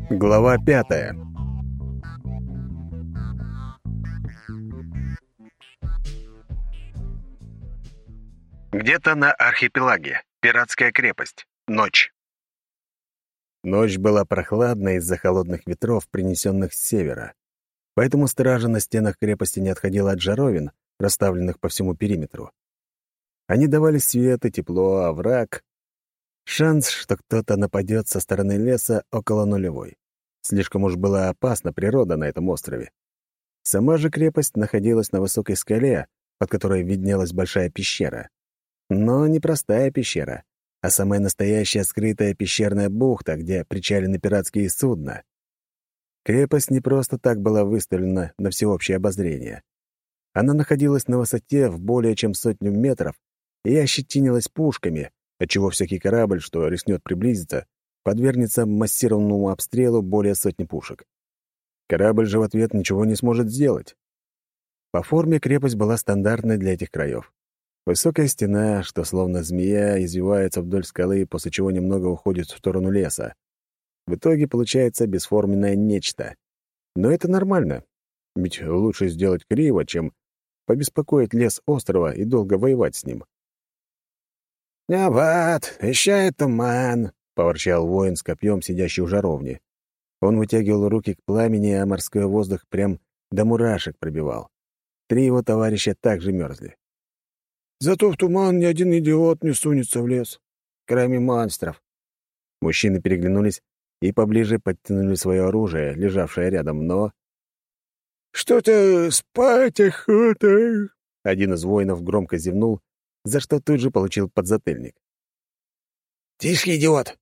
Глава 5. Где-то на архипелаге. Пиратская крепость. Ночь. Ночь была прохладной из-за холодных ветров, принесенных с севера. Поэтому стража на стенах крепости не отходила от жаровин, расставленных по всему периметру. Они давали свет и тепло, а враг... Шанс, что кто-то нападет со стороны леса, около нулевой. Слишком уж была опасна природа на этом острове. Сама же крепость находилась на высокой скале, под которой виднелась большая пещера. Но не простая пещера, а самая настоящая скрытая пещерная бухта, где причалены пиратские судна. Крепость не просто так была выставлена на всеобщее обозрение. Она находилась на высоте в более чем 100 метров и ощетинилась пушками, отчего всякий корабль, что рискнет приблизиться, подвергнется массированному обстрелу более 100 пушек. Корабль же в ответ ничего не сможет сделать. По форме крепость была стандартной для этих краев. Высокая стена, что словно змея, извивается вдоль скалы, после чего немного уходит в сторону леса. В итоге получается бесформенное нечто. Но это нормально, ведь лучше сделать криво, чем побеспокоить лес острова и долго воевать с ним. «А вот, еще и туман», — поворчал воин с копьем, сидящий у жаровни. Он вытягивал руки к пламени, а морской воздух прям до мурашек пробивал. 3 его товарища также мерзли. «Зато в туман ни один идиот не сунется в лес, кроме монстров». Мужчины переглянулись и поближе подтянули свое оружие, лежавшее рядом, но... «Что-то спать охота!» Один из воинов громко зевнул, за что тут же получил подзатыльник. «Тише, идиот!»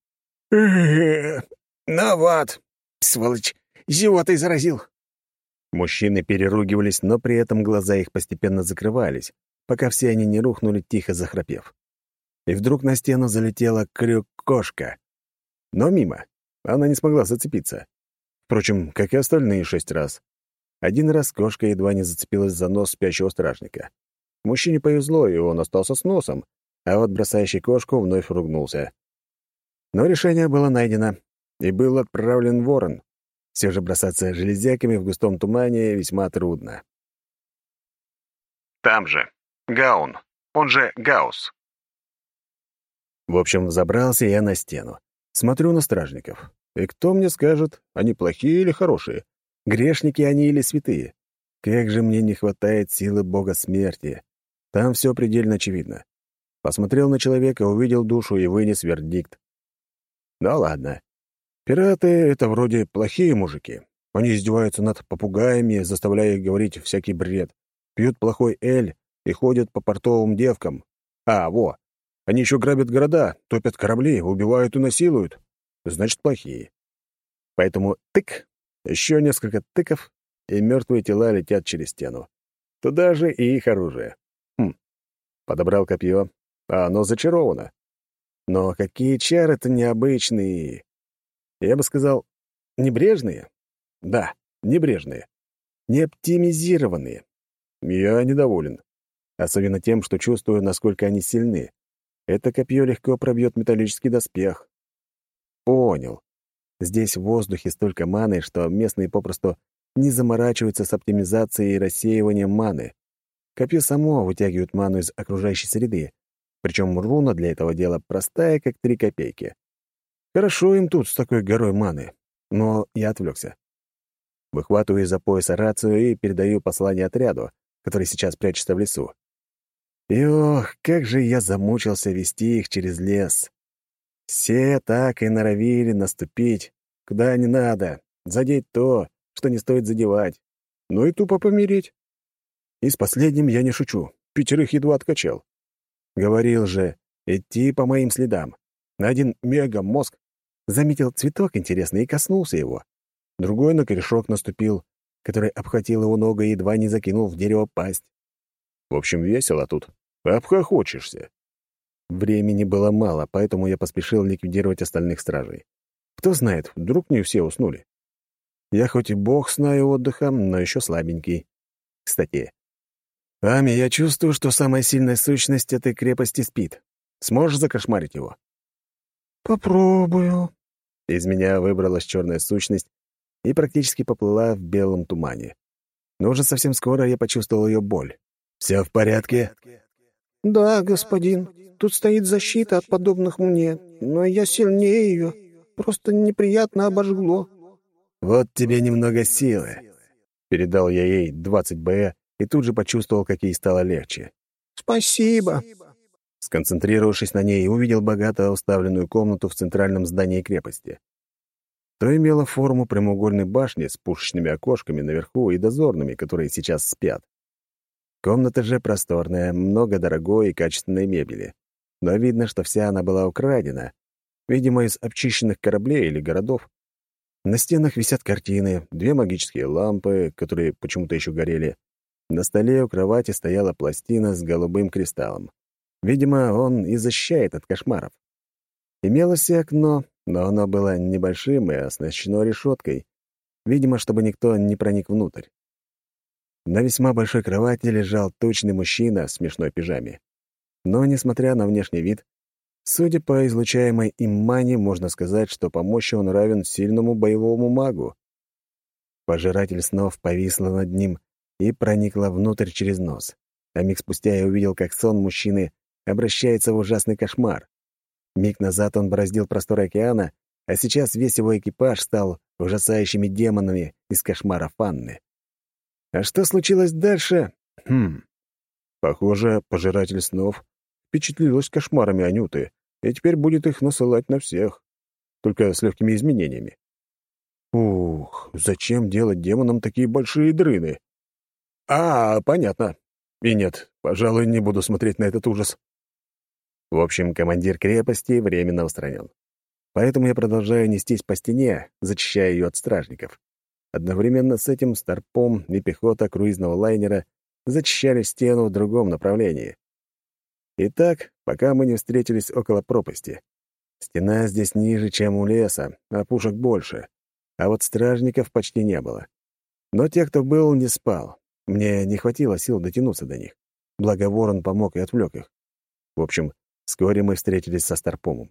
«Ну вот, сволочь, зевотой заразил!» Мужчины переругивались, но при этом глаза их постепенно закрывались, пока все они не рухнули, тихо захрапев. И вдруг на стену залетела крюк-кошка. Но мимо. Она не смогла зацепиться. Впрочем, как и остальные 6 раз. Один раз кошка едва не зацепилась за нос спящего стражника. Мужчине повезло, и он остался с носом, а вот бросающий кошку вновь ругнулся. Но решение было найдено, и был отправлен ворон. Все же бросаться железяками в густом тумане весьма трудно. Там же. Гаун. Он же Гаус. В общем, взобрался я на стену. Смотрю на стражников. И кто мне скажет, они плохие или хорошие? Грешники они или святые? Как же мне не хватает силы бога смерти. Там все предельно очевидно. Посмотрел на человека, увидел душу и вынес вердикт. Да ладно. Пираты — это вроде плохие мужики. Они издеваются над попугаями, заставляя их говорить всякий бред. Пьют плохой эль и ходят по портовым девкам. Они еще грабят города, топят корабли, убивают и насилуют. Значит, плохие. Поэтому тык, еще несколько тыков, и мертвые тела летят через стену. Туда же и их оружие. Подобрал копье, а оно зачаровано. Но какие чары-то необычные. Я бы сказал, небрежные? Да, небрежные. Не оптимизированные. Я недоволен. Особенно тем, что чувствую, насколько они сильны. Это копье легко пробьет металлический доспех. Понял. Здесь в воздухе столько маны, что местные попросту не заморачиваются с оптимизацией и рассеиванием маны. Копье само вытягивает ману из окружающей среды, причем руна для этого дела простая, как 3 копейки. Хорошо им тут с такой горой маны, но я отвлекся. Выхватываю из-за пояса рацию и передаю послание отряду, который сейчас прячется в лесу. И ох, как же я замучился вести их через лес. Все так и норовили наступить, куда не надо, задеть то, что не стоит задевать, ну и тупо помереть. И с последним я не шучу, 5 едва откачал. Говорил же, идти по моим следам. Один мега-мозг заметил цветок интересный и коснулся его. Другой на корешок наступил, который обхватил его ногу и едва не закинул в дерево пасть. В общем, весело тут. Обхохочешься. Времени было мало, поэтому я поспешил ликвидировать остальных стражей. Кто знает, вдруг не все уснули. Я хоть и бог сна и отдыха, но еще слабенький. Кстати, Ами, я чувствую, что самая сильная сущность этой крепости спит. Сможешь закошмарить его? Попробую. Из меня выбралась черная сущность и практически поплыла в белом тумане. Но уже совсем скоро я почувствовал ее боль. «Все в порядке?» «Да, господин. Тут стоит защита от подобных мне, но я сильнее ее. Просто неприятно обожгло». «Вот тебе немного силы». Передал я ей 20 БЭ и тут же почувствовал, как ей стало легче. «Спасибо». Сконцентрировавшись на ней, увидел богато уставленную комнату в центральном здании крепости. То имело форму прямоугольной башни с пушечными окошками наверху и дозорными, которые сейчас спят. Комната же просторная, много дорогой и качественной мебели. Но видно, что вся она была украдена, видимо, из обчищенных кораблей или городов. На стенах висят картины, 2 магические лампы, которые почему-то еще горели. На столе у кровати стояла пластина с голубым кристаллом. Видимо, он и защищает от кошмаров. Имелось и окно, но оно было небольшим и оснащено решеткой, видимо, чтобы никто не проник внутрь. На весьма большой кровати лежал тучный мужчина в смешной пижаме. Но, несмотря на внешний вид, судя по излучаемой им мане, можно сказать, что по мощи он равен сильному боевому магу. Пожиратель снов повисла над ним и проникла внутрь через нос. А миг спустя я увидел, как сон мужчины обращается в ужасный кошмар. Миг назад он бороздил просторы океана, а сейчас весь его экипаж стал ужасающими демонами из кошмара Фанны. А что случилось дальше? Похоже, пожиратель снов впечатлилась кошмарами Анюты и теперь будет их насылать на всех, только с легкими изменениями. Ух, зачем делать демонам такие большие дрыны? Понятно. И нет, пожалуй, не буду смотреть на этот ужас. В общем, командир крепости временно устранен. Поэтому я продолжаю нестись по стене, зачищая ее от стражников. Одновременно с этим старпом и пехота круизного лайнера зачищали стену в другом направлении. Итак, пока мы не встретились около пропасти. Стена здесь ниже, чем у леса, а пушек больше. А вот стражников почти не было. Но те, кто был, не спал. Мне не хватило сил дотянуться до них. Благо ворон помог и отвлек их. В общем, вскоре мы встретились со старпомом.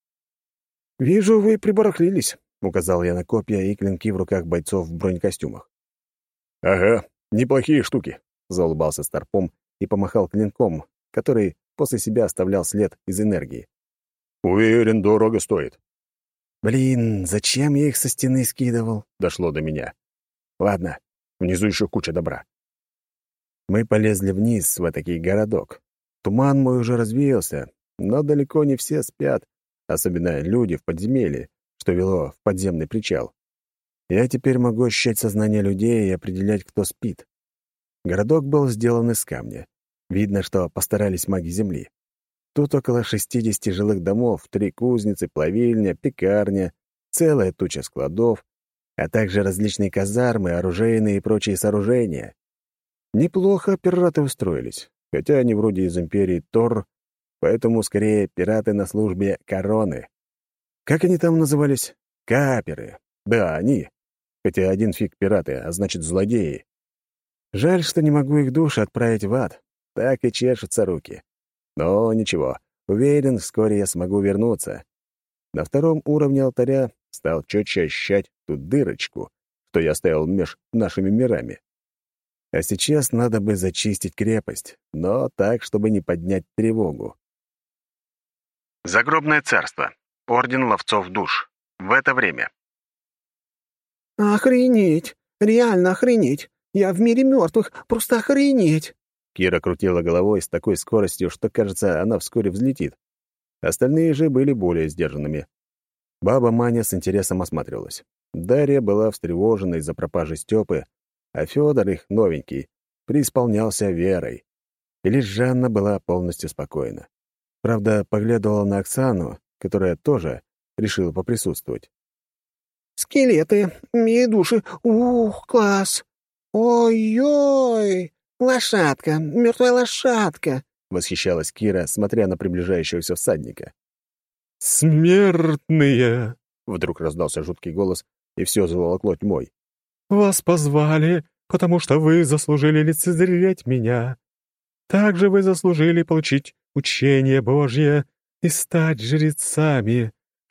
«Вижу, вы прибарахлились», — указал я на копья и клинки в руках бойцов в бронекостюмах. «Ага, неплохие штуки», — заулыбался старпом и помахал клинком, который после себя оставлял след из энергии. «Уверен, дорого стоит». «Блин, зачем я их со стены скидывал?» — дошло до меня. «Ладно, внизу еще куча добра». Мы полезли вниз в этакий городок. Туман мой уже развеялся, но далеко не все спят, особенно люди в подземелье, что вело в подземный причал. Я теперь могу ощущать сознание людей и определять, кто спит. Городок был сделан из камня. Видно, что постарались маги земли. Тут около 60 жилых домов, 3 кузницы, плавильня, пекарня, целая туча складов, а также различные казармы, оружейные и прочие сооружения. Неплохо пираты устроились, хотя они вроде из империи Тор, поэтому скорее пираты на службе короны. Как они там назывались? Каперы. Да, они. Хотя один фиг пираты, а значит злодеи. Жаль, что не могу их души отправить в ад. Так и чешутся руки. Но ничего, уверен, вскоре я смогу вернуться. На 2 уровне алтаря стал четче ощущать ту дырочку, что я оставил меж нашими мирами. А сейчас надо бы зачистить крепость, но так, чтобы не поднять тревогу. Загробное царство. Орден ловцов душ. В это время. «Охренеть! Реально охренеть! Я в мире мертвых! Просто охренеть!» Кира крутила головой с такой скоростью, что, кажется, она вскоре взлетит. Остальные же были более сдержанными. Баба Маня с интересом осматривалась. Дарья была встревожена из-за пропажи Степы, а Федор, их новенький, преисполнялся верой. И лишь Жанна была полностью спокойна. Правда, поглядывала на Оксану, которая тоже решила поприсутствовать. «Скелеты, души, ух, класс! Ой-ой! Лошадка, мертвая лошадка!» — восхищалась Кира, смотря на приближающегося всадника. «Смертные!» — вдруг раздался жуткий голос, и все заволокло тьмой. «Вас позвали, потому что вы заслужили лицезреть меня. Также вы заслужили получить учение Божье и стать жрецами,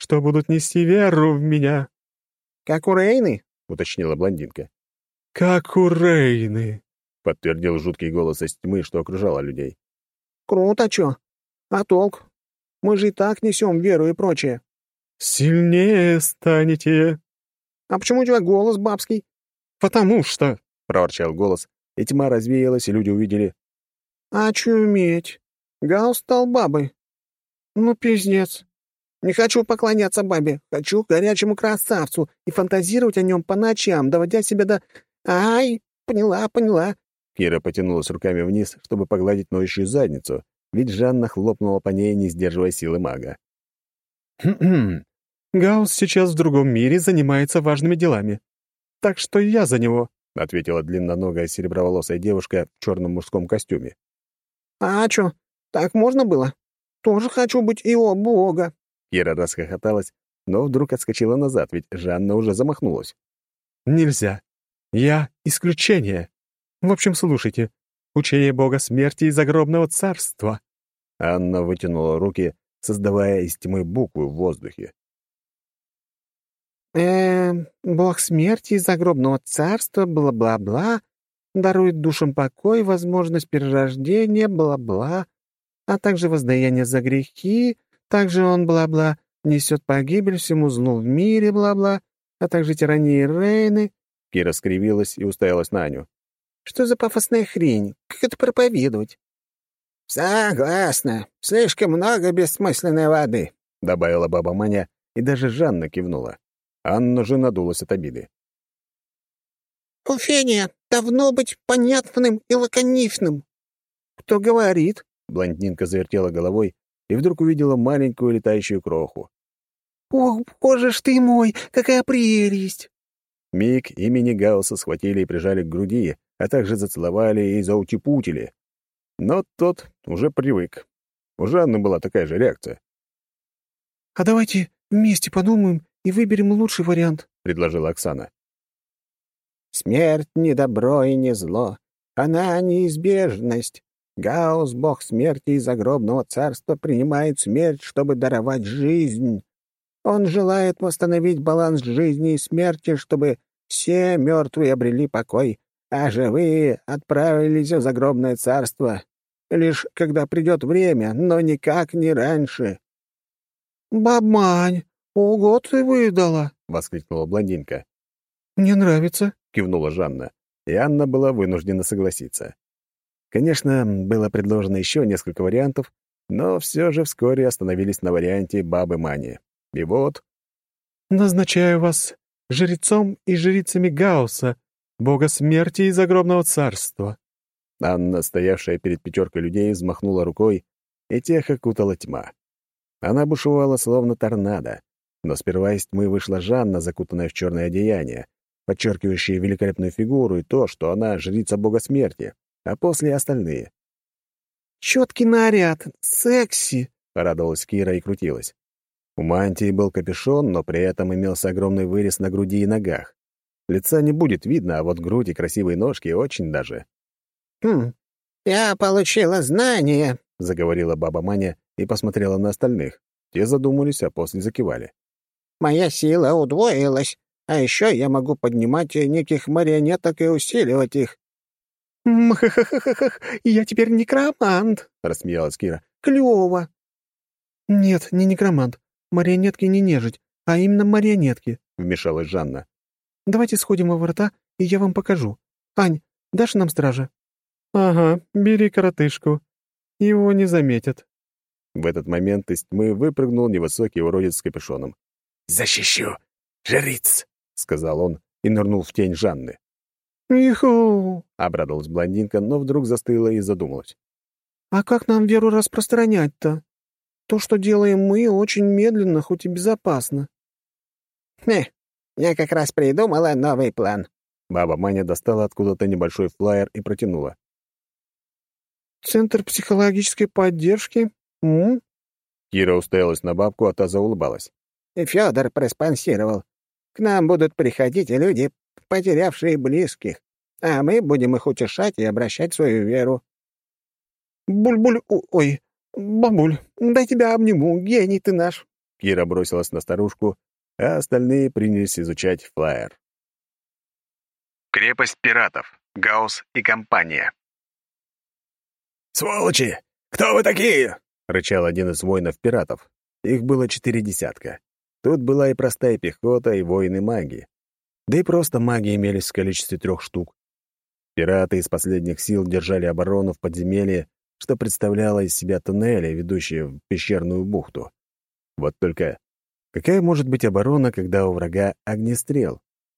что будут нести веру в меня». «Как у Рейны?» — уточнила блондинка. «Как у Рейны», — подтвердил жуткий голос из тьмы, что окружало людей. «Круто, чё? А толк? Мы же и так несем веру и прочее». «Сильнее станете». «А почему у тебя голос бабский?» «Потому что», — проворчал голос, и тьма развеялась, и люди увидели. «Очуметь! Гаус стал бабой. Ну, пиздец. Не хочу поклоняться бабе, хочу горячему красавцу и фантазировать о нем по ночам, доводя себя до... Ай, поняла». Кира потянулась руками вниз, чтобы погладить ноющую задницу, ведь Жанна хлопнула по ней, не сдерживая силы мага. «Хм-хм. Гаус сейчас в другом мире занимается важными делами. Так что я за него», — ответила длинноногая сереброволосая девушка в черном мужском костюме. «А чё, так можно было? Тоже хочу быть его бога». Кира расхохоталась, но вдруг отскочила назад, ведь Жанна уже замахнулась. «Нельзя. Я — исключение. В общем, слушайте. Учение бога смерти и загробного царства». Анна вытянула руки, создавая из тьмы буквы в воздухе. Бог смерти и загробного царства, бла-бла-бла, дарует душам покой, возможность перерождения, бла-бла, а также воздаяние за грехи, также он, бла-бла, несет погибель всему злу в мире, бла-бла, а также тирании Рейны». Кира скривилась и уставилась на Аню. «Что за пафосная хрень? Как это проповедовать?» «Согласна. Слишком много бессмысленной воды», — добавила баба Маня, и даже Жанна кивнула. Анна же надулась от обиды. «Уфения давно быть понятным и лаконичным». «Кто говорит?» — блондинка завертела головой и вдруг увидела маленькую летающую кроху. «Ох, боже ж ты мой, какая прелесть!» Миг имени Гаусса схватили и прижали к груди, а также зацеловали и заутипутили. Но тот уже привык. У Жанны была такая же реакция. «А давайте вместе подумаем и выберем лучший вариант», — предложила Оксана. «Смерть — не добро и не зло. Она — неизбежность. Гаус, бог смерти и загробного царства, принимает смерть, чтобы даровать жизнь. Он желает восстановить баланс жизни и смерти, чтобы все мертвые обрели покой, а живые отправились в загробное царство, лишь когда придет время, но никак не раньше». «Бабмань, ого ты выдала!» — воскликнула блондинка. «Мне нравится», — кивнула Жанна, и Анна была вынуждена согласиться. Конечно, было предложено еще несколько вариантов, но все же вскоре остановились на варианте бабы Мани. И вот... «Назначаю вас жрецом и жрицами Гаусса, бога смерти и загробного царства». Анна, стоявшая перед пятеркой людей, взмахнула рукой, и тех окутала тьма. Она бушевала, словно торнадо, но сперва из тьмы вышла Жанна, закутанная в черное одеяние, подчеркивающее великолепную фигуру и то, что она жрица бога смерти, а после остальные. «Чёткий наряд, секси!» — порадовалась Кира и крутилась. У мантии был капюшон, но при этом имелся огромный вырез на груди и ногах. Лица не будет видно, а вот грудь и красивые ножки очень даже. Я получила знание», — заговорила баба Маня и посмотрела на остальных. Те задумались, а после закивали. «Моя сила удвоилась, а еще я могу поднимать неких марионеток и усиливать их». «Мхахахахах, я теперь некромант», — рассмеялась Кира. «Клёво». «Нет, не некромант. Марионетки не нежить, а именно марионетки», — вмешалась Жанна. «Давайте сходим во врата, и я вам покажу. Ань, дашь нам стража?» «Ага, бери коротышку. Его не заметят». В этот момент из тьмы выпрыгнул невысокий уродец с капюшоном. «Защищу, жриц!» — сказал он и нырнул в тень Жанны. «Иху!» — обрадовалась блондинка, но вдруг застыла и задумалась. «А как нам веру распространять-то? То, что делаем мы, очень медленно, хоть и безопасно». Я как раз придумала новый план». Баба Маня достала откуда-то небольшой флаер и протянула. «Центр психологической поддержки? М?» Кира уставилась на бабку, а та заулыбалась. «Фёдор проспонсировал. К нам будут приходить люди, потерявшие близких, а мы будем их утешать и обращать свою веру». «Буль-буль, ой, бабуль, дай тебя обниму, гений ты наш». Кира бросилась на старушку, а остальные принялись изучать флаер. Крепость пиратов. Гаусс и компания. «Сволочи! Кто вы такие?» — рычал один из воинов-пиратов. Их было 4 десятка. Тут была и простая пехота, и воины-маги. Да и просто маги имелись в количестве 3 штук. Пираты из последних сил держали оборону в подземелье, что представляло из себя туннели, ведущие в пещерную бухту. Вот только какая может быть оборона, когда у врага огнестрел?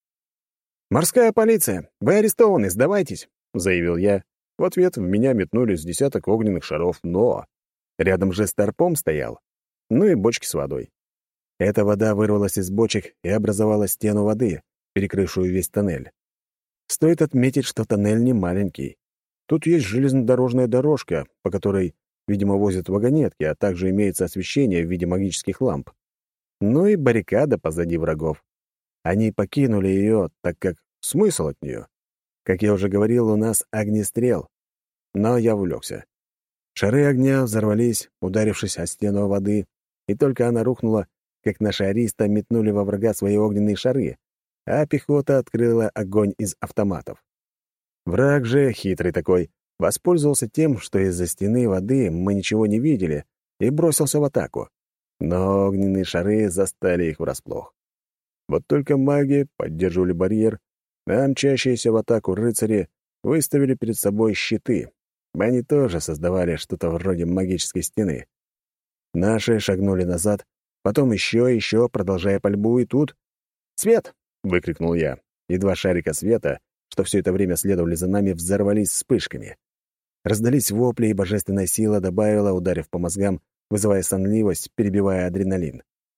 «Морская полиция! Вы арестованы, сдавайтесь!» — заявил я. В ответ в меня метнулись десяток огненных шаров, но рядом же старпом стоял, ну и бочки с водой. Эта вода вырвалась из бочек и образовала стену воды, перекрывшую весь тоннель. Стоит отметить, что тоннель не маленький. Тут есть железнодорожная дорожка, по которой, видимо, возят вагонетки, а также имеется освещение в виде магических ламп. Ну и баррикада позади врагов. Они покинули ее, так как смысл от нее? Как я уже говорил, у нас огнестрел. Но я увлекся. Шары огня взорвались, ударившись о стену воды, и только она рухнула, как наши аристы метнули во врага свои огненные шары, а пехота открыла огонь из автоматов. Враг же, хитрый такой, воспользовался тем, что из-за стены воды мы ничего не видели, и бросился в атаку. Но огненные шары застали их врасплох. Вот только маги поддерживали барьер, а мчащиеся в атаку рыцари выставили перед собой щиты. Они тоже создавали что-то вроде магической стены. Наши шагнули назад, потом еще и еще, продолжая пальбу, и тут... «Свет!» — выкрикнул я, и 2 шарика света, что все это время следовали за нами, взорвались вспышками. Раздались вопли, и божественная сила добавила, ударив по мозгам, вызывая сонливость, перебивая адреналин.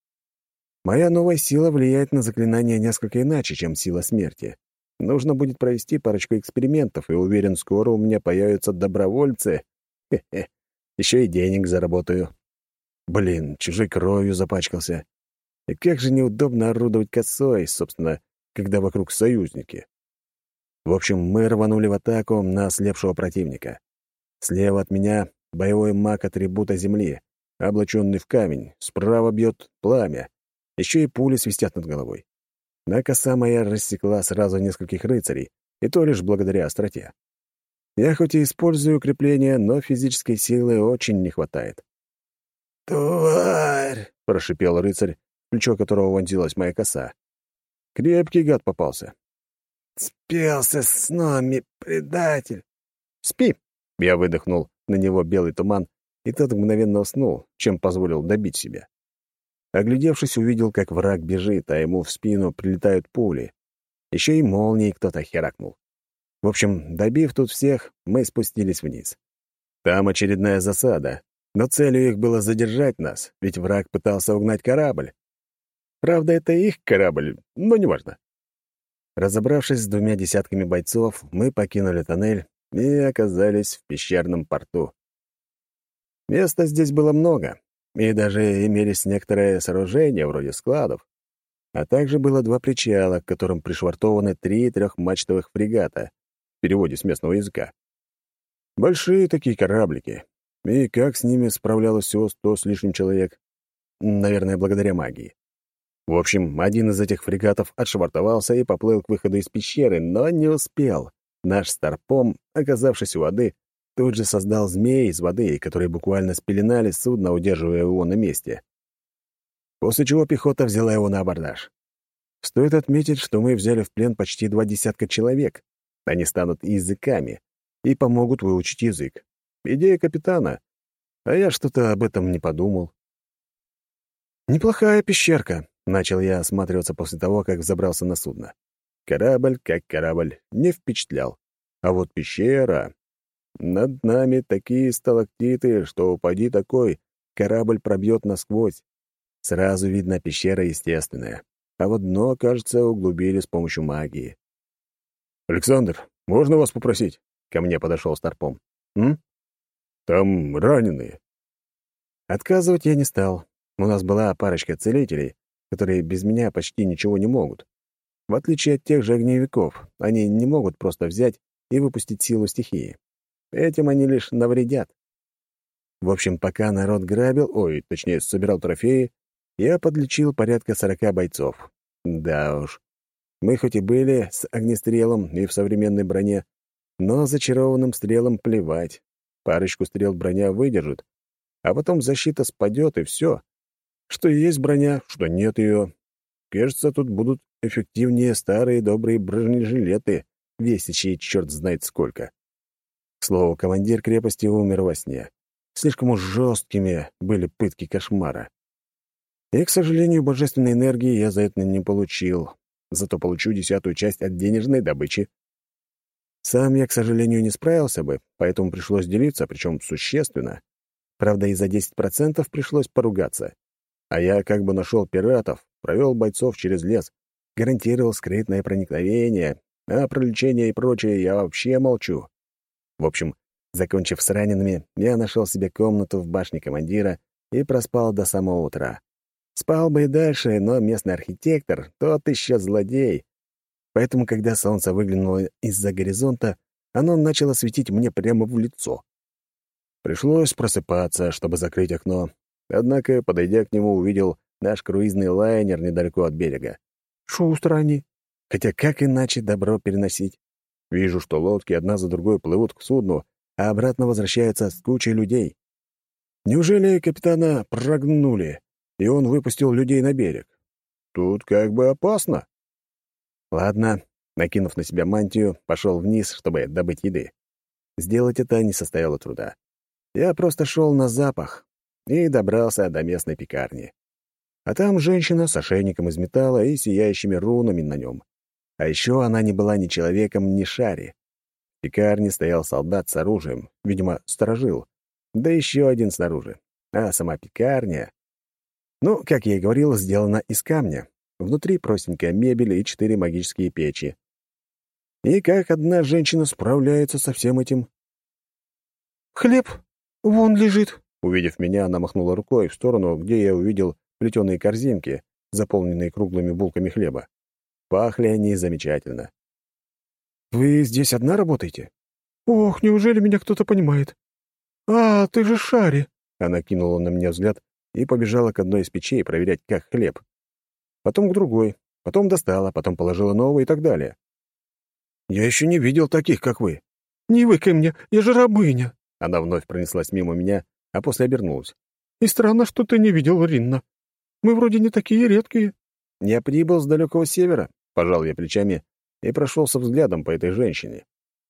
Моя новая сила влияет на заклинание несколько иначе, чем сила смерти. Нужно будет провести парочку экспериментов, и уверен, скоро у меня появятся добровольцы. Хе-хе. Еще и денег заработаю. Блин, чужой кровью запачкался. И как же неудобно орудовать косой, собственно, когда вокруг союзники. В общем, мы рванули в атаку на ослепшего противника. Слева от меня боевой маг атрибута земли, облаченный в камень. Справа бьет пламя. Еще и пули свистят над головой. Но коса моя рассекла сразу нескольких рыцарей, и то лишь благодаря остроте. Я хоть и использую укрепления, но физической силы очень не хватает. «Тварь!» — прошипел рыцарь, в плечо которого вонзилась моя коса. Крепкий гад попался. «Спелся с нами, предатель!» «Спи!» — я выдохнул на него белый туман, и тот мгновенно уснул, чем позволил добить себя. Оглядевшись, увидел, как враг бежит, а ему в спину прилетают пули. Еще и молнией кто-то херакнул. В общем, добив тут всех, мы спустились вниз. Там очередная засада, но целью их было задержать нас, ведь враг пытался угнать корабль. Правда, это их корабль, но неважно. Разобравшись с 2 десятками бойцов, мы покинули тоннель и оказались в пещерном порту. Места здесь было много, и даже имелись некоторые сооружения, вроде складов. А также было 2 причала, к которым пришвартованы 3 трехмачтовых фрегата, в переводе с местного языка. Большие такие кораблики. И как с ними справлялось всего 100 с лишним человек? Наверное, благодаря магии. В общем, один из этих фрегатов отшвартовался и поплыл к выходу из пещеры, но не успел. Наш старпом, оказавшись у воды, тут же создал змей из воды, которые буквально спеленали судно, удерживая его на месте. После чего пехота взяла его на абордаж. Стоит отметить, что мы взяли в плен почти 2 десятка человек. Они станут языками и помогут выучить язык. Идея капитана. А я что-то об этом не подумал. «Неплохая пещерка», — начал я осматриваться после того, как взобрался на судно. Корабль, как корабль, не впечатлял. А вот пещера... Над нами такие сталактиты, что упади такой, корабль пробьет насквозь. Сразу видно, пещера естественная. А вот дно, кажется, углубили с помощью магии. «Александр, можно вас попросить?» Ко мне подошел старпом. «Там раненые». Отказывать я не стал. У нас была парочка целителей, которые без меня почти ничего не могут. В отличие от тех же огневиков, они не могут просто взять и выпустить силу стихии. Этим они лишь навредят. В общем, пока народ грабил, точнее, собирал трофеи, я подлечил порядка 40 бойцов. Да уж, мы хоть и были с огнестрелом и в современной броне, но зачарованным стрелом плевать. Парочку стрел броня выдержит, а потом защита спадет, и все. Что есть броня, что нет ее. Кажется, тут будут эффективнее старые добрые бронежилеты, весящие черт знает сколько. К слову, командир крепости умер во сне. Слишком уж жесткими были пытки кошмара. И, к сожалению, божественной энергии я за это не получил. Зато получу 10-ю часть от денежной добычи. Сам я, к сожалению, не справился бы, поэтому пришлось делиться, причем существенно. Правда, и за 10% пришлось поругаться. А я как бы нашел пиратов, провел бойцов через лес, гарантировал скрытное проникновение, а про лечение и прочее я вообще молчу. В общем, закончив с ранеными, я нашел себе комнату в башне командира и проспал до самого утра. Спал бы и дальше, но местный архитектор — тот еще злодей. Поэтому, когда солнце выглянуло из-за горизонта, оно начало светить мне прямо в лицо. Пришлось просыпаться, чтобы закрыть окно. Однако, подойдя к нему, увидел наш круизный лайнер недалеко от берега. Шустро они. Хотя как иначе добро переносить? Вижу, что лодки одна за другой плывут к судну, а обратно возвращаются с кучей людей. Неужели капитана прогнули, и он выпустил людей на берег? Тут как бы опасно. Ладно, накинув на себя мантию, пошел вниз, чтобы добыть еды. Сделать это не составило труда. Я просто шел на запах и добрался до местной пекарни. А там женщина с ошейником из металла и сияющими рунами на нем. А еще она не была ни человеком, ни шари. В пекарне стоял солдат с оружием, видимо, сторожил. Да еще один снаружи. А сама пекарня... Ну, как я и говорил, сделана из камня. Внутри простенькая мебель и 4 магические печи. И как одна женщина справляется со всем этим? «Хлеб вон лежит». Увидев меня, она махнула рукой в сторону, где я увидел плетеные корзинки, заполненные круглыми булками хлеба. Пахли они замечательно. «Вы здесь одна работаете?» «Ох, неужели меня кто-то понимает? А, ты же Шари!» Она кинула на меня взгляд и побежала к одной из печей проверять, как хлеб. Потом к другой, потом достала, потом положила новый и так далее. «Я еще не видел таких, как вы». «Не выкай мне, я же рабыня!» Она вновь пронеслась мимо меня, а после обернулась. «И странно, что ты не видел Ринна. Мы вроде не такие редкие». «Я прибыл с далекого севера», — пожал я плечами и прошелся взглядом по этой женщине.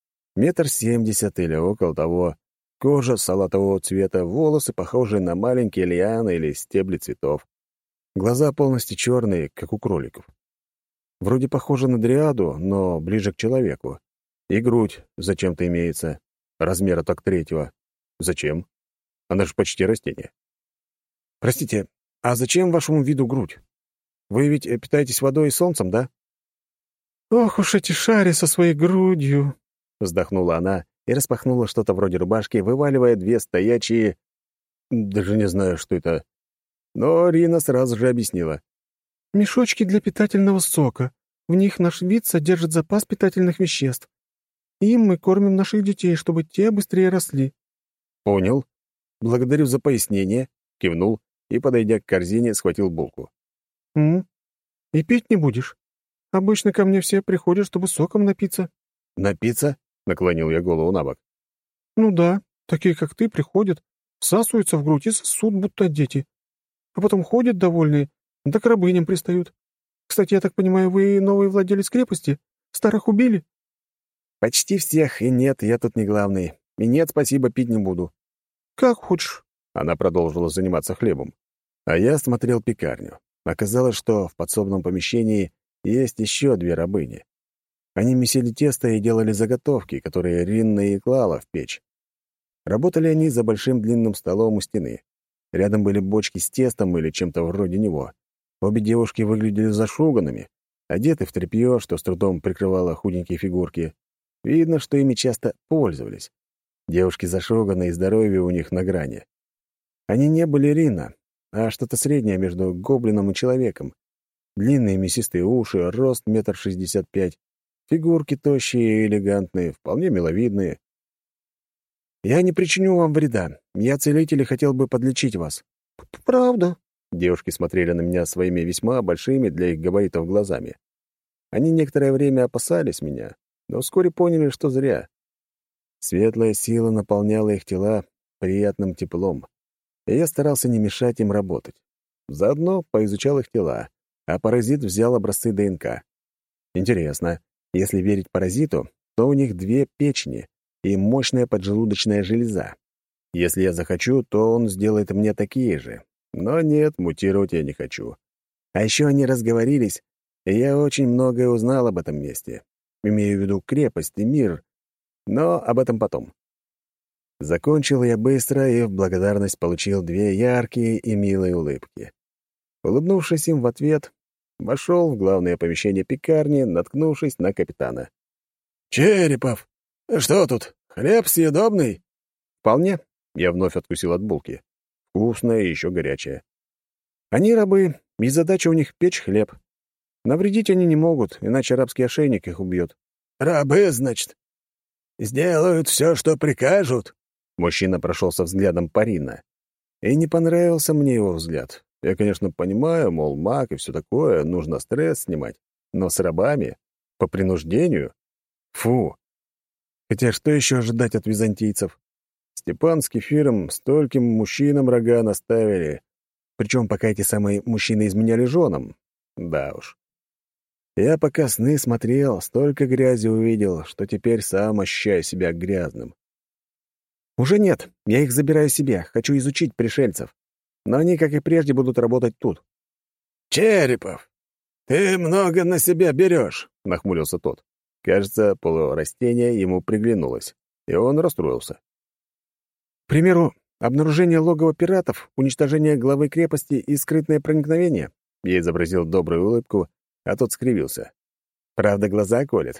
1,70 м или около того, кожа салатового цвета, волосы, похожие на маленькие лианы или стебли цветов. Глаза полностью черные, как у кроликов. Вроде похожа на дриаду, но ближе к человеку. И грудь зачем-то имеется, размера так 3. Зачем? Она же почти растение. Простите, а зачем вашему виду грудь? Вы ведь питаетесь водой и солнцем, да? Ох уж эти шари со своей грудью, вздохнула она и распахнула что-то вроде рубашки, вываливая 2 стоячие... Даже не знаю, что это. Но Рина сразу же объяснила. «Мешочки для питательного сока. В них наш вид содержит запас питательных веществ. Им мы кормим наших детей, чтобы те быстрее росли». «Понял. Благодарю за пояснение», — кивнул и, подойдя к корзине, схватил булку. И пить не будешь? Обычно ко мне все приходят, чтобы соком напиться». «Напиться?» — наклонил я голову на бок. «Ну да, такие, как ты, приходят, всасываются в грудь и сосут, будто дети. А потом ходят довольные, да к рабыням пристают. Кстати, я так понимаю, вы новый владелец крепости? Старых убили?» «Почти всех, и нет, я тут не главный. И нет, спасибо, пить не буду». «Как хочешь». Она продолжила заниматься хлебом. А я смотрел пекарню. Оказалось, что в подсобном помещении есть еще 2 рабыни. Они месили тесто и делали заготовки, которые Ринна и клала в печь. Работали они за большим длинным столом у стены. Рядом были бочки с тестом или чем-то вроде него. Обе девушки выглядели зашуганными, одеты в тряпье, что с трудом прикрывало худенькие фигурки. Видно, что ими часто пользовались. Девушки зашуганы, и здоровье у них на грани. Они не были Ринна, а что-то среднее между гоблином и человеком. Длинные мясистые уши, рост 1,65 м, фигурки тощие и элегантные, вполне миловидные. «Я не причиню вам вреда. Я целитель и хотел бы подлечить вас». «Правда?» Девушки смотрели на меня своими весьма большими для их габаритов глазами. Они некоторое время опасались меня, но вскоре поняли, что зря. Светлая сила наполняла их тела приятным теплом, и я старался не мешать им работать. Заодно поизучал их тела, а паразит взял образцы ДНК. Интересно, если верить паразиту, то у них 2 печени и мощная поджелудочная железа. Если я захочу, то он сделает мне такие же. Но нет, мутировать я не хочу. А еще они разговорились, и я очень многое узнал об этом месте. Имею в виду крепость и мир, но об этом потом. Закончил я быстро и в благодарность получил 2 яркие и милые улыбки. Улыбнувшись им в ответ, вошел в главное помещение пекарни, наткнувшись на капитана. «Черепов! Что тут, хлеб съедобный?» «Вполне». Я вновь откусил от булки. Вкусная и еще горячая. Они рабы, и задача у них печь хлеб. Навредить они не могут, иначе рабский ошейник их убьет. «Рабы, значит? Сделают все, что прикажут?» Мужчина прошелся взглядом по Рина. И не понравился мне его взгляд. Я, конечно, понимаю, мол, маг и все такое, нужно стресс снимать. Но с рабами? По принуждению? Фу! Хотя что еще ожидать от византийцев? Степан с Кефиром стольким мужчинам рога наставили. Причем пока эти самые мужчины изменяли женам. Да уж. Я пока сны смотрел, столько грязи увидел, что теперь сам ощущаю себя грязным. Уже нет, я их забираю себе, хочу изучить пришельцев. Но они, как и прежде, будут работать тут. «Черепов, ты много на себя берешь», — нахмурился тот. Кажется, полурастение ему приглянулось, и он расстроился. К примеру, обнаружение логова пиратов, уничтожение главы крепости и скрытное проникновение. Я изобразил добрую улыбку, а тот скривился. Правда, глаза колет.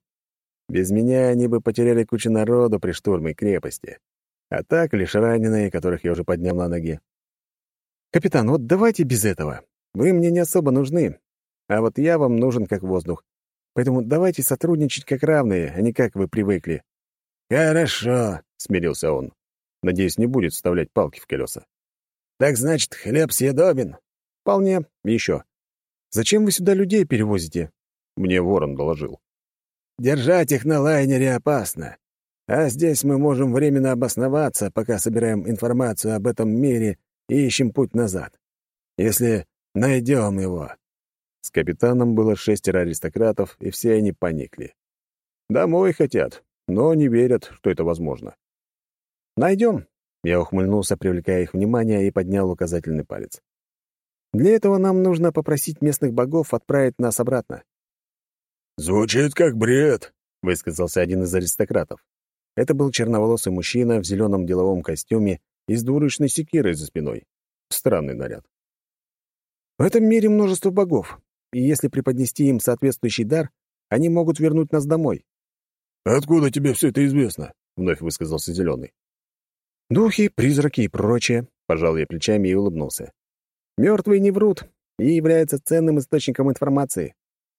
Без меня они бы потеряли кучу народу при штурме крепости. А так лишь раненые, которых я уже поднял на ноги. «Капитан, вот давайте без этого. Вы мне не особо нужны, а вот я вам нужен как воздух. Поэтому давайте сотрудничать как равные, а не как вы привыкли». «Хорошо», — смирился он. Надеюсь, не будет вставлять палки в колеса. «Так значит, хлеб съедобен?» «Вполне. Еще. Зачем вы сюда людей перевозите?» Мне ворон доложил. «Держать их на лайнере опасно. А здесь мы можем временно обосноваться, пока собираем информацию об этом мире и ищем путь назад. Если найдем его». С капитаном было 6 аристократов, и все они поникли. Домой хотят, но не верят, что это возможно. «Найдем», — я ухмыльнулся, привлекая их внимание, и поднял указательный палец. «Для этого нам нужно попросить местных богов отправить нас обратно». «Звучит как бред», — высказался один из аристократов. Это был черноволосый мужчина в зеленом деловом костюме и с двуручной секирой за спиной. Странный наряд. «В этом мире множество богов, и если преподнести им соответствующий дар, они могут вернуть нас домой». «Откуда тебе все это известно?» — вновь высказался Зеленый. «Духи, призраки и прочее», — пожал я плечами и улыбнулся. «Мертвые не врут и являются ценным источником информации».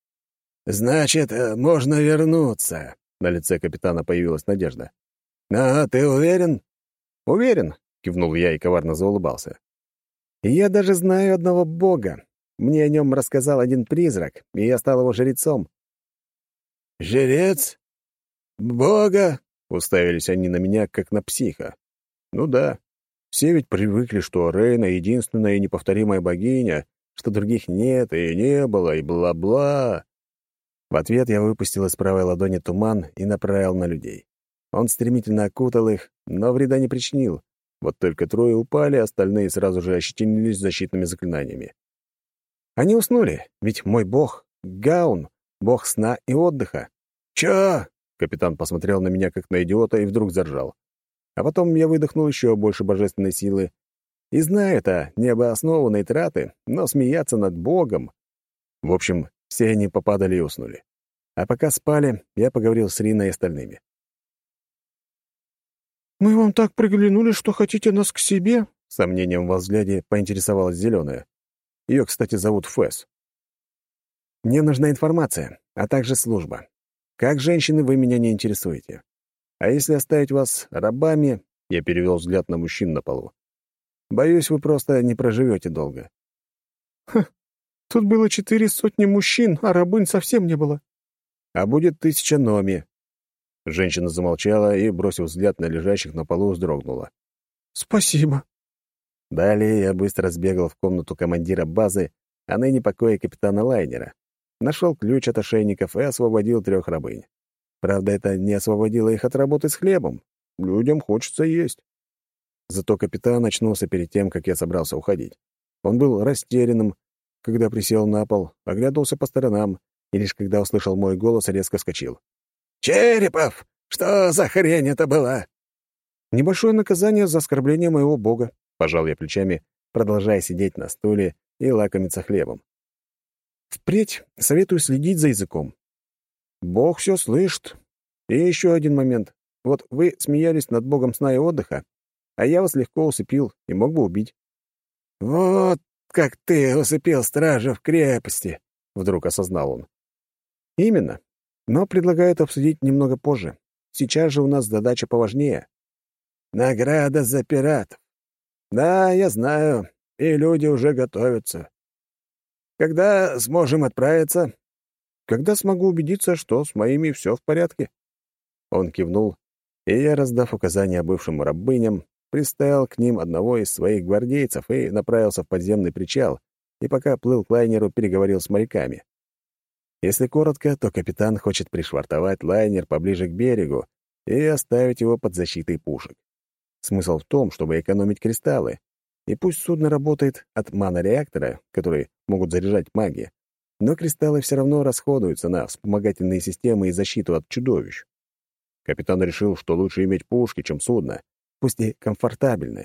«Значит, можно вернуться», — на лице капитана появилась надежда. «А ты уверен?» «Уверен», — кивнул я и коварно заулыбался. «И я даже знаю одного бога. Мне о нем рассказал один призрак, и я стал его жрецом». «Жрец? Бога?» — уставились они на меня, как на психа. «Ну да, все ведь привыкли, что Рейна — единственная и неповторимая богиня, что других нет и не было, и бла-бла». В ответ я выпустил из правой ладони туман и направил на людей. Он стремительно окутал их, но вреда не причинил. Вот только 3 упали, остальные сразу же ощетинились защитными заклинаниями. Они уснули, ведь мой бог — Гаун, бог сна и отдыха. «Чё?» — капитан посмотрел на меня как на идиота и вдруг заржал. А потом я выдохнул еще больше божественной силы. И знаю это, необоснованные траты, но смеяться над богом... В общем, все они попадали и уснули. А пока спали, я поговорил с Риной и остальными. «Мы вам так приглянули, что хотите нас к себе?» С сомнением во взгляде поинтересовалась Зеленая. Ее, кстати, зовут Фэс. «Мне нужна информация, а также служба. Как женщины вы меня не интересуете. А если оставить вас рабами...» Я перевел взгляд на мужчин на полу. Боюсь, вы просто не проживете долго». Тут было 400 мужчин, а рабынь совсем не было. «А будет 1000 номи». Женщина замолчала и, бросив взгляд на лежащих на полу, вздрогнула. «Спасибо». Далее я быстро сбегал в комнату командира базы, а ныне покоя капитана лайнера. Нашел ключ от ошейников и освободил 3 рабынь. Правда, это не освободило их от работы с хлебом. Людям хочется есть. Зато капитан очнулся перед тем, как я собрался уходить. Он был растерянным, когда присел на пол, оглядывался по сторонам, и лишь когда услышал мой голос, резко вскочил. «Черепов! Что за хрень это была?» «Небольшое наказание за оскорбление моего бога», — пожал я плечами, продолжая сидеть на стуле и лакомиться хлебом. «Впредь советую следить за языком. Бог все слышит. И еще один момент. Вот вы смеялись над богом сна и отдыха, а я вас легко усыпил и мог бы убить». «Вот как ты усыпил стража в крепости», — вдруг осознал он. «Именно. Но предлагаю это обсудить немного позже. Сейчас же у нас задача поважнее». «Награда за пиратов. Да, я знаю, и люди уже готовятся. Когда сможем отправиться?» «Когда смогу убедиться, что с моими все в порядке». Он кивнул, и я, раздав указания бывшим рабыням, приставил к ним одного из своих гвардейцев и направился в подземный причал, и пока плыл к лайнеру, переговорил с моряками. Если коротко, то капитан хочет пришвартовать лайнер поближе к берегу и оставить его под защитой пушек. Смысл в том, чтобы экономить кристаллы, и пусть судно работает от манореактора, которые могут заряжать маги, но кристаллы все равно расходуются на вспомогательные системы и защиту от чудовищ. Капитан решил, что лучше иметь пушки, чем судно, пусть и комфортабельное.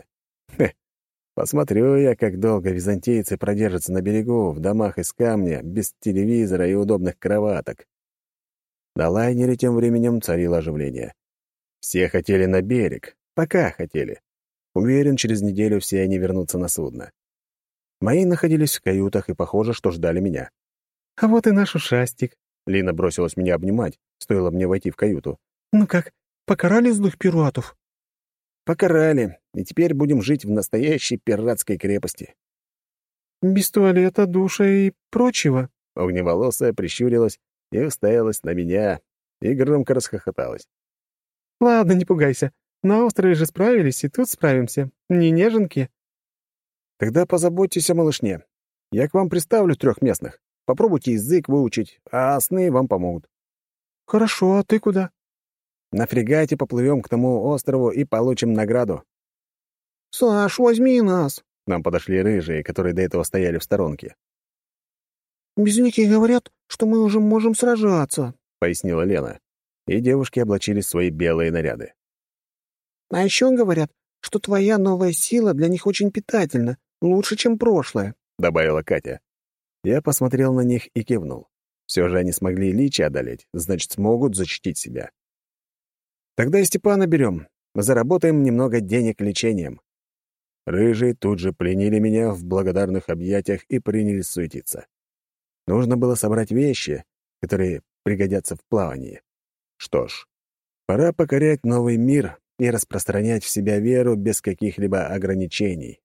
Посмотрю я, как долго византийцы продержатся на берегу, в домах из камня, без телевизора и удобных кроваток. На лайнере тем временем царило оживление. Все хотели на берег, пока хотели. Уверен, через неделю все они вернутся на судно. Мои находились в каютах и, похоже, что ждали меня. «А вот и наш ушастик». Лина бросилась меня обнимать, стоило мне войти в каюту. «Ну как, покарали злых пиратов?» «Покарали, и теперь будем жить в настоящей пиратской крепости». «Без туалета, душа и прочего». Огневолосая прищурилась и уставилась на меня и громко расхохоталась. «Ладно, не пугайся. На острове же справились, и тут справимся. Не неженки». «Тогда позаботьтесь о малышне. Я к вам приставлю 3 местных. Попробуйте язык выучить, а сны вам помогут». «Хорошо, а ты куда?» «На фрегате поплывем к тому острову и получим награду». «Саш, возьми нас!» К нам подошли рыжие, которые до этого стояли в сторонке. «Безликие говорят, что мы уже можем сражаться», — пояснила Лена. И девушки облачились в свои белые наряды. «А еще говорят, что твоя новая сила для них очень питательна, лучше, чем прошлое», — добавила Катя. Я посмотрел на них и кивнул. Все же они смогли личи одолеть, значит, смогут защитить себя. «Тогда и Степана берем. Заработаем немного денег лечением». Рыжие тут же пленили меня в благодарных объятиях и принялись суетиться. Нужно было собрать вещи, которые пригодятся в плавании. Что ж, пора покорять новый мир и распространять в себя веру без каких-либо ограничений.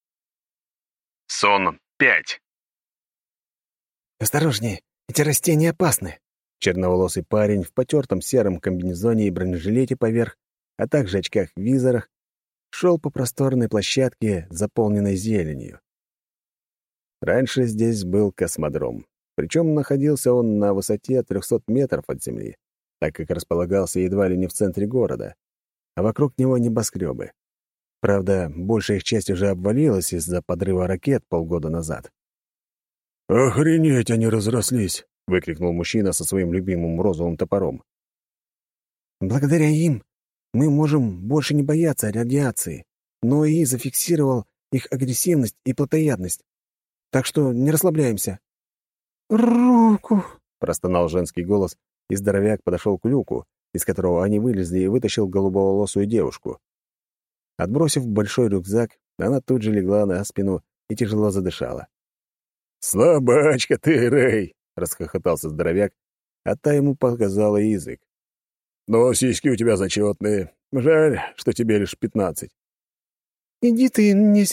Сон 5. «Осторожнее, эти растения опасны!» Черноволосый парень в потертом сером комбинезоне и бронежилете поверх, а также очках-визорах, шел по просторной площадке, заполненной зеленью. Раньше здесь был космодром, причем находился он на высоте 300 метров от земли, так как располагался едва ли не в центре города, а вокруг него небоскребы. Правда, большая их часть уже обвалилась из-за подрыва ракет полгода назад. «Охренеть, они разрослись!» — выкрикнул мужчина со своим любимым розовым топором. «Благодаря им мы можем больше не бояться радиации, но и зафиксировал их агрессивность и плотоядность. Так что не расслабляемся». «Руку!» — простонал женский голос, и здоровяк подошел к люку, из которого они вылезли, и вытащил голубоволосую девушку. Отбросив большой рюкзак, она тут же легла на спину и тяжело задышала. «Слабачка ты, Рэй!» — расхохотался здоровяк, а та ему показала язык. «Но сиськи у тебя зачетные. Жаль, что тебе лишь 15». «Иди ты, Несик,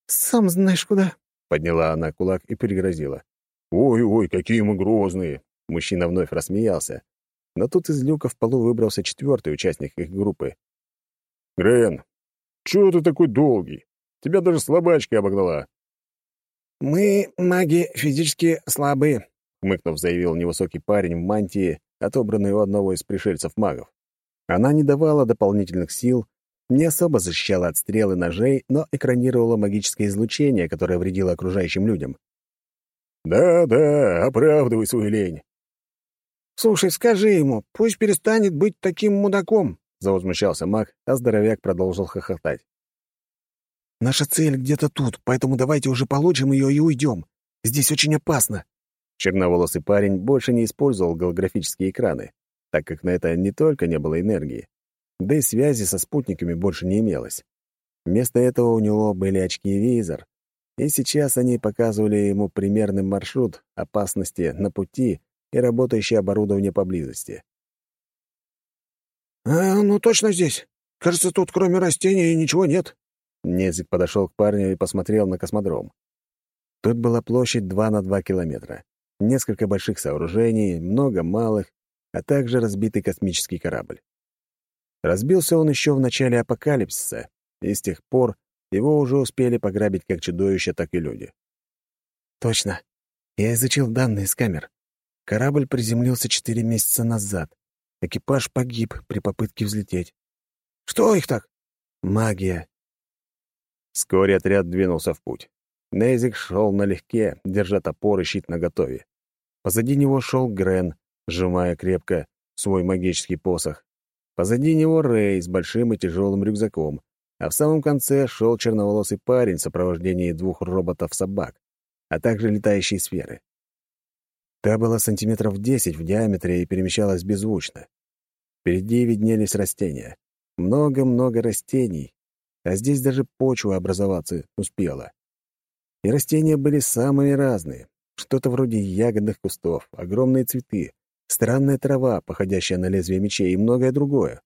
«Сам знаешь куда». Подняла она кулак и пригрозила. «Ой-ой, какие мы грозные!» Мужчина вновь рассмеялся. Но тут из люка в полу выбрался четвертый участник их группы. «Грен, чего ты такой долгий? Тебя даже слабачка обогнала». «Мы, маги, физически слабые», — хмыкнув, заявил невысокий парень в мантии, отобранный у одного из пришельцев-магов. Она не давала дополнительных сил, не особо защищала от стрел и ножей, но экранировала магическое излучение, которое вредило окружающим людям. «Да-да, оправдывай свою лень». «Слушай, скажи ему, пусть перестанет быть таким мудаком», — завозмущался маг, а здоровяк продолжил хохотать. «Наша цель где-то тут, поэтому давайте уже получим ее и уйдем. Здесь очень опасно». Черноволосый парень больше не использовал голографические экраны, так как на это не только не было энергии, да и связи со спутниками больше не имелось. Вместо этого у него были очки-визор, и сейчас они показывали ему примерный маршрут опасности на пути и работающее оборудование поблизости. Ну точно здесь. Кажется, тут кроме растений ничего нет». Незик подошел к парню и посмотрел на космодром. Тут была площадь 2 на 2 километра. Несколько больших сооружений, много малых, а также разбитый космический корабль. Разбился он еще в начале апокалипсиса, и с тех пор его уже успели пограбить как чудовища, так и люди. «Точно. Я изучил данные с камер. Корабль приземлился 4 месяца назад. Экипаж погиб при попытке взлететь». «Что их так?» «Магия». Вскоре отряд двинулся в путь. Нейзик шел налегке, держа топор и щит наготове. Позади него шел Грен, сжимая крепко свой магический посох. Позади него Рэй с большим и тяжелым рюкзаком, а в самом конце шел черноволосый парень в сопровождении 2 роботов-собак, а также летающие сферы. Та была сантиметров 10 в диаметре и перемещалась беззвучно. Впереди виднелись растения. Много-много растений, а здесь даже почва образоваться успела. И растения были самые разные. Что-то вроде ягодных кустов, огромные цветы, странная трава, походящая на лезвие мечей и многое другое.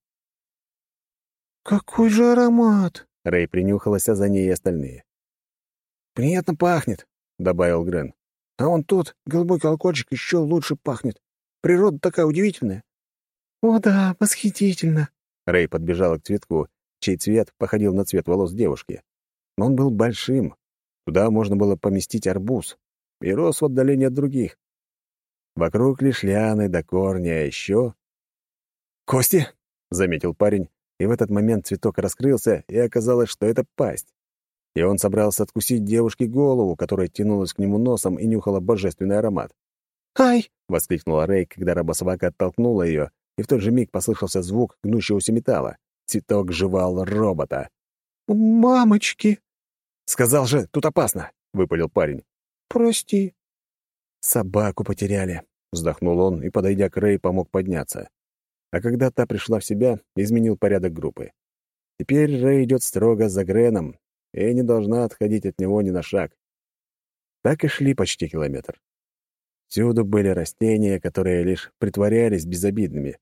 «Какой же аромат!» — Рэй принюхалась, а за ней и остальные. «Приятно пахнет», — добавил Грен. «А вон тут голубой колокольчик еще лучше пахнет. Природа такая удивительная». «О да, восхитительно!» Рэй подбежала к цветку, чей цвет походил на цвет волос девушки. Но он был большим. Туда можно было поместить арбуз. И рос в отдалении от других. Вокруг лишь лианы до корня, а еще... «Кости!» — заметил парень, и в этот момент цветок раскрылся, и оказалось, что это пасть. И он собрался откусить девушке голову, которая тянулась к нему носом и нюхала божественный аромат. «Ай!» — воскликнула Рэй, когда рабособака оттолкнула ее, и в тот же миг послышался звук гнущегося металла. Цветок жевал робота. «Мамочки!» «Сказал же, тут опасно!» — выпалил парень. «Прости». «Собаку потеряли», — вздохнул он и, подойдя к Рэй, помог подняться. А когда та пришла в себя, изменил порядок группы. Теперь Рэй идет строго за Греном и не должна отходить от него ни на шаг. Так и шли почти километр. Всюду были растения, которые лишь притворялись безобидными.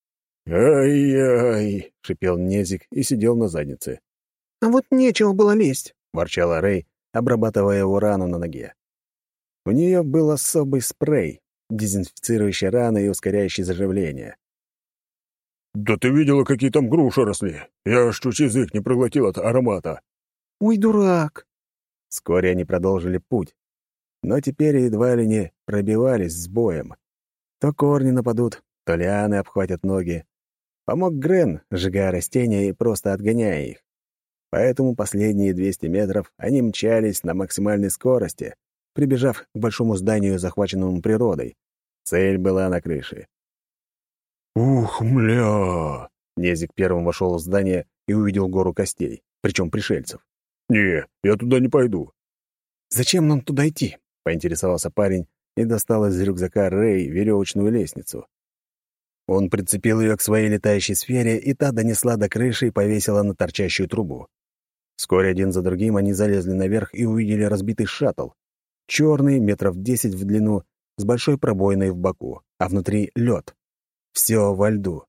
«Ай-яй!» — шипел Незик и сидел на заднице. «А вот нечего было лезть», — ворчала Рэй, обрабатывая его рану на ноге. У нее был особый спрей, дезинфицирующий раны и ускоряющий заживление. «Да ты видела, какие там груши росли? Я аж чуть язык не проглотил от аромата». «Ой, дурак!» Вскоре они продолжили путь, но теперь едва ли не пробивались с боем. То корни нападут, то лианы обхватят ноги. Помог Грен, сжигая растения и просто отгоняя их. Поэтому последние 200 метров они мчались на максимальной скорости, прибежав к большому зданию, захваченному природой. Цель была на крыше. «Ух, мля!» Незик первым вошел в здание и увидел гору костей, причем пришельцев. «Не, я туда не пойду». «Зачем нам туда идти?» — поинтересовался парень и достал из рюкзака Рэй веревочную лестницу. Он прицепил ее к своей летающей сфере, и та донесла до крыши и повесила на торчащую трубу. Вскоре один за другим они залезли наверх и увидели разбитый шаттл. Черный, 10 метров в длину, с большой пробоиной в боку, а внутри лед. Все во льду.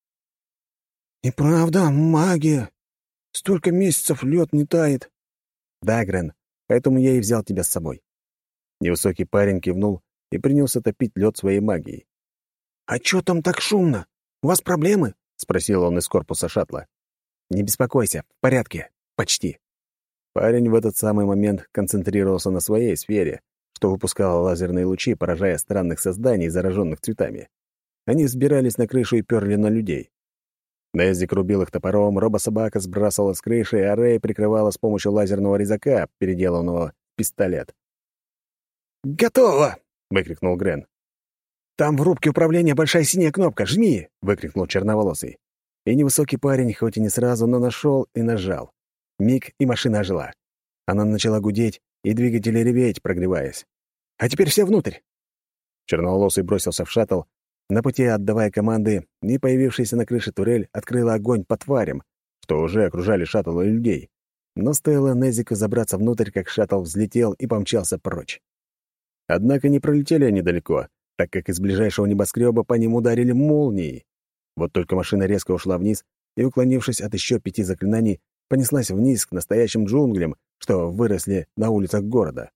«И правда, магия. Столько месяцев лед не тает». «Да, Грен, поэтому я и взял тебя с собой». Невысокий парень кивнул и принялся топить лед своей магией. «А чё там так шумно? У вас проблемы?» — спросил он из корпуса шаттла. «Не беспокойся, в порядке. Почти». Парень в этот самый момент концентрировался на своей сфере, что выпускало лазерные лучи, поражая странных созданий, зараженных цветами. Они взбирались на крышу и перли на людей. Незик рубил их топором, робособака сбрасывала с крыши, а Рэй прикрывала с помощью лазерного резака, переделанного в пистолет. «Готово!» — выкрикнул Грен. «Там в рубке управления большая синяя кнопка. Жми!» — выкрикнул черноволосый. И невысокий парень, хоть и не сразу, но нашел и нажал. Миг, и машина ожила. Она начала гудеть, и двигатели реветь, прогреваясь. «А теперь все внутрь!» Черноволосый бросился в шаттл, на пути отдавая команды, и появившаяся на крыше турель открыла огонь по тварям, что уже окружали шаттл и людей. Но стоило Незику забраться внутрь, как шаттл взлетел и помчался прочь. Однако не пролетели они далеко, так как из ближайшего небоскреба по ним ударили молнией. Вот только машина резко ушла вниз и, уклонившись от еще 5 заклинаний, понеслась вниз к настоящим джунглям, что выросли на улицах города.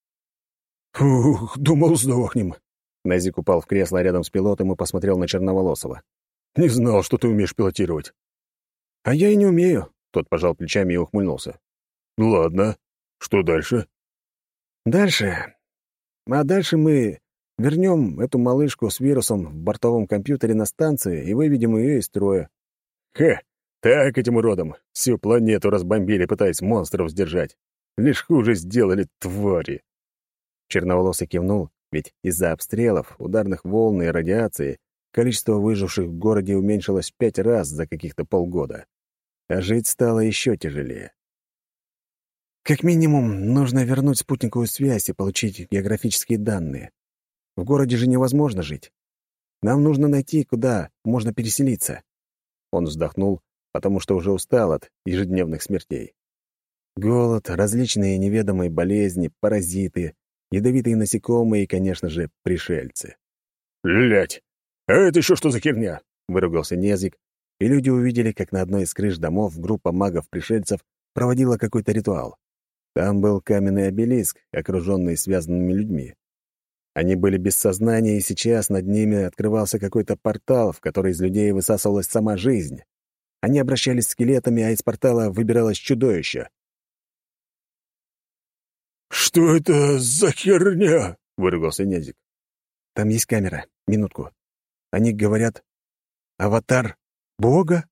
«Фух, думал, сдохнем». Незик упал в кресло рядом с пилотом и посмотрел на Черноволосого. «Не знал, что ты умеешь пилотировать». «А я и не умею», — тот пожал плечами и ухмыльнулся. «Ладно. Что дальше?» «Дальше? А дальше мы вернем эту малышку с вирусом в бортовом компьютере на станцию и выведем ее из строя». Так этим уродом всю планету разбомбили, пытаясь монстров сдержать. Лишь хуже сделали, твари». Черноволосый кивнул, ведь из-за обстрелов, ударных волн и радиации количество выживших в городе уменьшилось в 5 раз за каких-то полгода. А жить стало еще тяжелее. Как минимум, нужно вернуть спутниковую связь и получить географические данные. В городе же невозможно жить. Нам нужно найти, куда можно переселиться. Он вздохнул, потому что уже устал от ежедневных смертей. Голод, различные неведомые болезни, паразиты, ядовитые насекомые и, конечно же, пришельцы. «Блядь! А это еще что за херня?» — выругался Незик, и люди увидели, как на одной из крыш домов группа магов-пришельцев проводила какой-то ритуал. Там был каменный обелиск, окруженный связанными людьми. Они были без сознания, и сейчас над ними открывался какой-то портал, в который из людей высасывалась сама жизнь. Они обращались скелетами, а из портала выбиралось чудовище. «Что это за херня?» — выругался Незик. «Там есть камера. Минутку. Они говорят... Аватар Бога?»